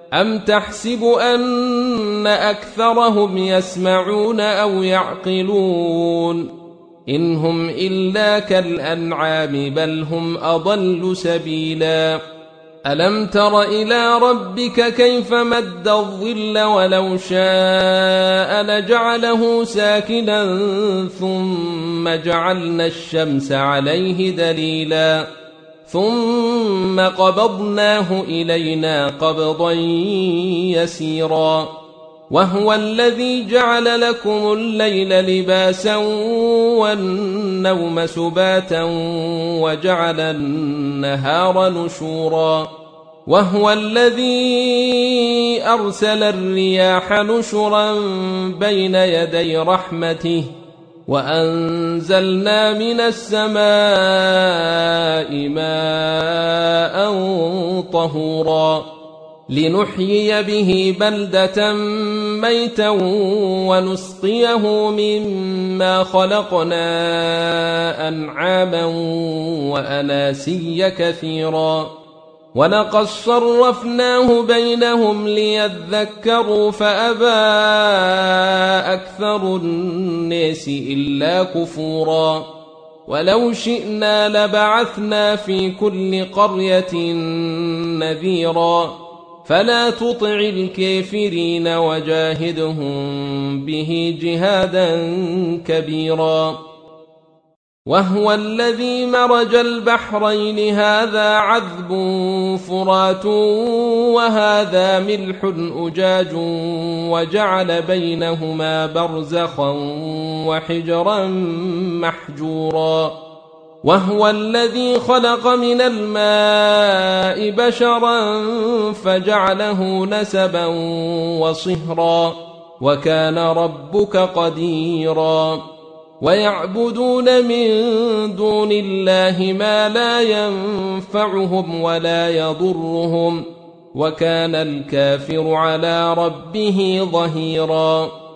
أم تحسب أن أكثرهم يسمعون أو يعقلون إن هم إلا كالأنعام بل هم أضل سبيلا ألم تر إلى ربك كيف مد الظل ولو شاء لجعله ساكنا ثم جعلنا الشمس عليه دليلا ثم قبضناه إلينا قبضا يسيرا وهو الذي جعل لكم الليل لباسا والنوم سباتا وجعل النهار نشورا وهو الذي أرسل الرياح نشرا بين يدي رحمته وأنزلنا من السماء ماء طهورا لنحيي به بلدة ميتا ونسقيه مما خلقنا أنعاما وأناسيا كثيرا ولقد صرفناه بينهم ليذكروا فأبى أكثر الناس إلا كفورا ولو شئنا لبعثنا في كل قرية نذيرا فلا تطع الكافرين وجاهدهم به جهادا كبيرا وهو الذي مرج البحرين هذا عذب فرات وهذا ملح أجاج وجعل بينهما برزخا وحجرا محجورا وهو الذي خلق من الماء بشرا فجعله نسبا وصهرا وكان ربك قديرا ويعبدون من دون الله ما لا ينفعهم ولا يضرهم وكان الكافر على ربه ظهيرا